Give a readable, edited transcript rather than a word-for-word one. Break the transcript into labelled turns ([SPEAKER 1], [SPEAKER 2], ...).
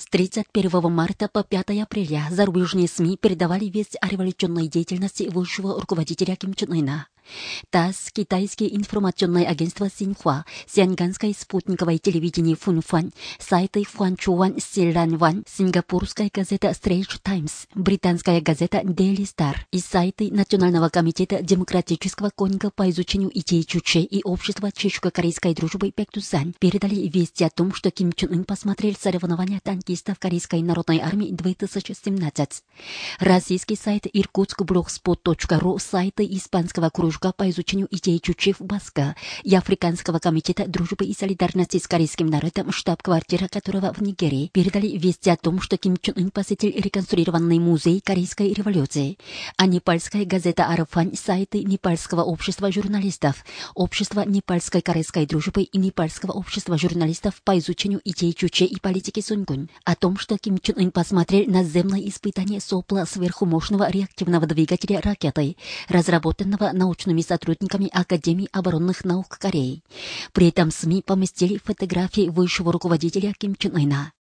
[SPEAKER 1] 31 марта по 5 апреля зарубежные СМИ передавали весть о революционной деятельности высшего руководителя Ким Чен Ына. ТАСС, китайское информационное агентство Синьхуа, сианганское спутниковое телевидение Фунфан, сайты Фуанчуан, Силанван, сингапурская газета Straits Times, британская газета Daily Star и сайты Национального комитета демократического конника по изучению идей Чучхе и общества чешско-корейской дружбы Пектусан передали вести о том, что Ким Чен Ын посмотрел соревнования танкистов Корейской народной армии 2017. Российский сайт irkutskblogspot.ru, сайты испанского кружка по изучению идей Чучхе в Баска и Африканского комитета дружбы и солидарности с корейским народом, штаб-квартира которого в Нигерии, передали вести о том, что Ким Чен Ын посетил реконструированный музей Корейской революции. А непальская газета Арафань, сайты Непальского общества журналистов, общества непальской корейской дружбы и Непальского общества журналистов по изучению идей Чучхе и политики Сунгун о том, что Ким Чен Ын посмотрел наземное испытание сопла сверхмощного реактивного двигателя ракеты, разработанного научными сотрудниками Академии оборонных наук Кореи. При этом СМИ поместили фотографии высшего руководителя Ким Чен Ына.